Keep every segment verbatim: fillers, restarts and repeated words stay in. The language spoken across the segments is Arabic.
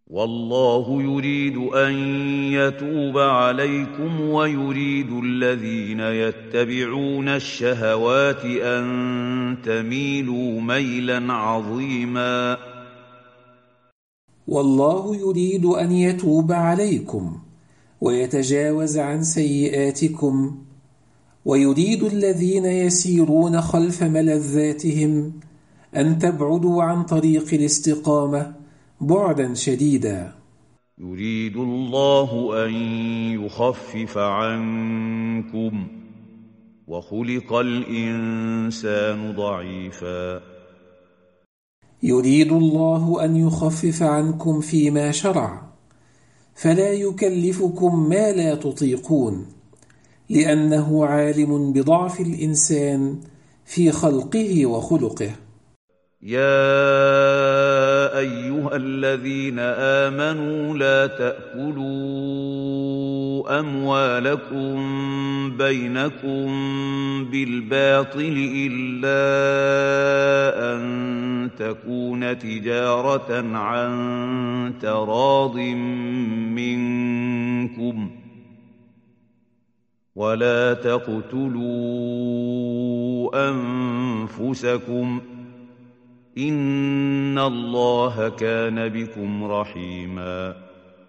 والله يريد أن يتوب عليكم ويريد الذين يتبعون الشهوات أن تميلوا ميلا عظيما. والله يريد أن يتوب عليكم ويتجاوز عن سيئاتكم، ويريد الذين يسيرون خلف ملذاتهم أن تبعدوا عن طريق الاستقامة بعدا شديدا. يريد الله أن يخفف عنكم وخلق الإنسان ضعيفا. يريد الله أن يخفف عنكم فيما شرع، فلا يكلفكم ما لا تطيقون، لأنه عالم بضعف الإنسان في خلقه وخلقه. يا أيها الذين آمنوا لا تأكلوا أموالكم بينكم بالباطل إلا أن تكون تجارة عن تراض منكم، ولا تقتلوا أنفسكم إن الله كان بكم رحيما.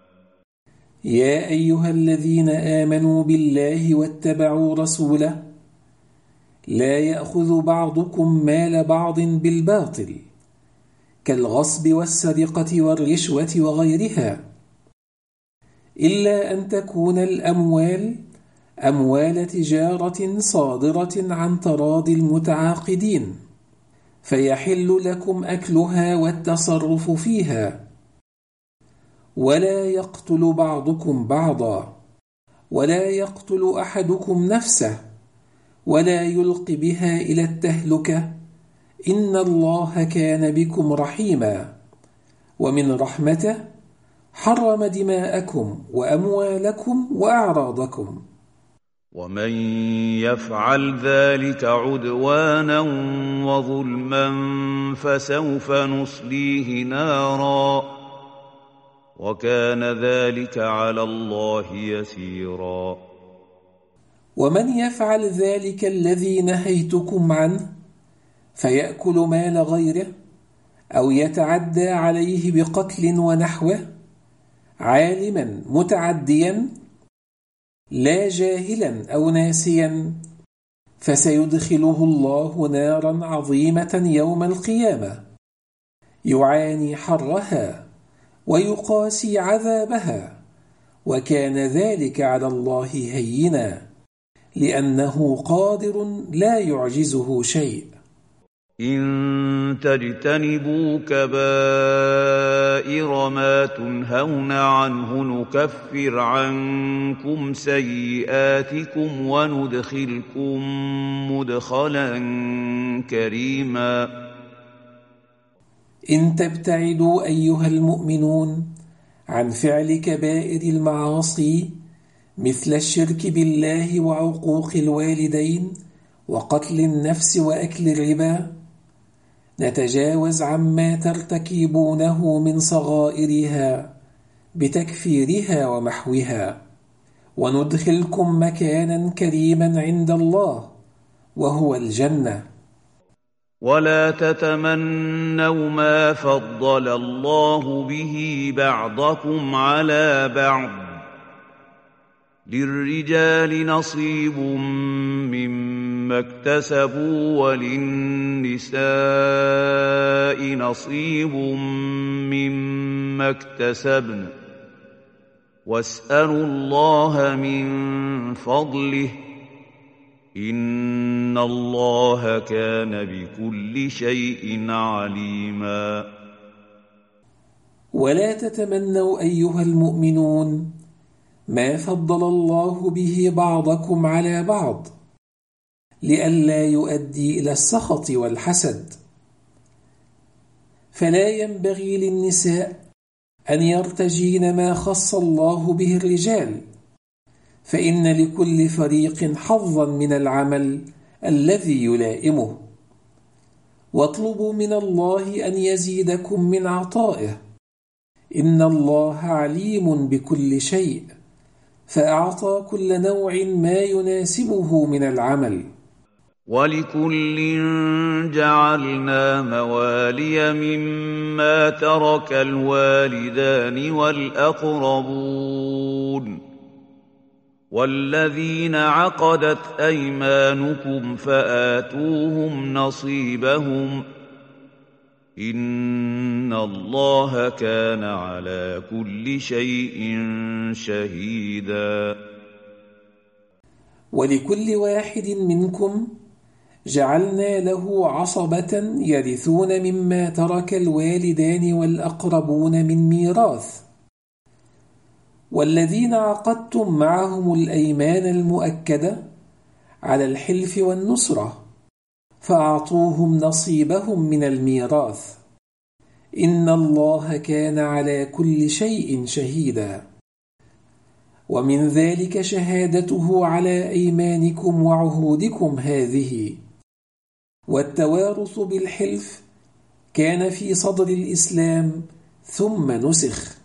يا أيها الذين آمنوا بالله واتبعوا رسوله لا يأخذ بعضكم مال بعض بالباطل كالغصب والسرقة والرشوة وغيرها، إلا أن تكون الأموال أموال تجارة صادرة عن تراضي المتعاقدين، فيحل لكم أكلها والتصرف فيها، ولا يقتل بعضكم بعضا، ولا يقتل أحدكم نفسه، ولا يلق بها إلى التهلكة، إن الله كان بكم رحيما. ومن رحمته حرم دماءكم وأموالكم وأعراضكم. ومن يفعل ذلك عدوانا وظلما فسوف نصليه نارا وكان ذلك على الله يسيرا. ومن يفعل ذلك الذي نهيتكم عنه فيأكل مال غيره أو يتعدى عليه بقتل ونحوه عالما متعديا لا جاهلا أو ناسيا، فسيدخله الله نارا عظيمة يوم القيامة يعاني حرها ويقاسي عذابها، وكان ذلك على الله هينا لأنه قادر لا يعجزه شيء. إن تجتنبوا كبائر ما تنهون عنه نكفر عنكم سيئاتكم وندخلكم مدخلا كريما. إن تبتعدوا أيها المؤمنون عن فعل كبائر المعاصي مثل الشرك بالله وعقوق الوالدين وقتل النفس وأكل الربا، نتجاوز عما ترتكبونه من صغائرها بتكفيرها ومحوها، وندخلكم مكانا كريما عند الله وهو الجنة. ولا تتمنوا ما فضل الله به بعضكم على بعض، للرجال نصيب مما اكتسبوا وللنساء نصيب مما اكتسبن، واسألوا الله من فضله إن الله كان بكل شيء عليما. ولا تتمنوا أيها المؤمنون ما فضل الله به بعضكم على بعض لئلا يؤدي إلى السخط والحسد، فلا ينبغي للنساء أن يرتجين ما خص الله به الرجال، فإن لكل فريق حظا من العمل الذي يلائمه، واطلبوا من الله أن يزيدكم من عطائه إن الله عليم بكل شيء، فأعطى كل نوع ما يناسبه من العمل. ولكل جعلنا موالي مما ترك الوالدان والأقربون والذين عقدت أيمانكم فآتوهم نصيبهم إن الله كان على كل شيء شهيدا. ولكل واحد منكم جعلنا له عصبة يرثون مما ترك الوالدان والأقربون من ميراث، والذين عقدتم معهم الأيمان المؤكدة على الحلف والنصرة فأعطوهم نصيبهم من الميراث إن الله كان على كل شيء شهيدا. ومن ذلك شهادته على أيمانكم وعهودكم هذه. والتوارث بالحلف كان في صدر الإسلام ثم نسخ.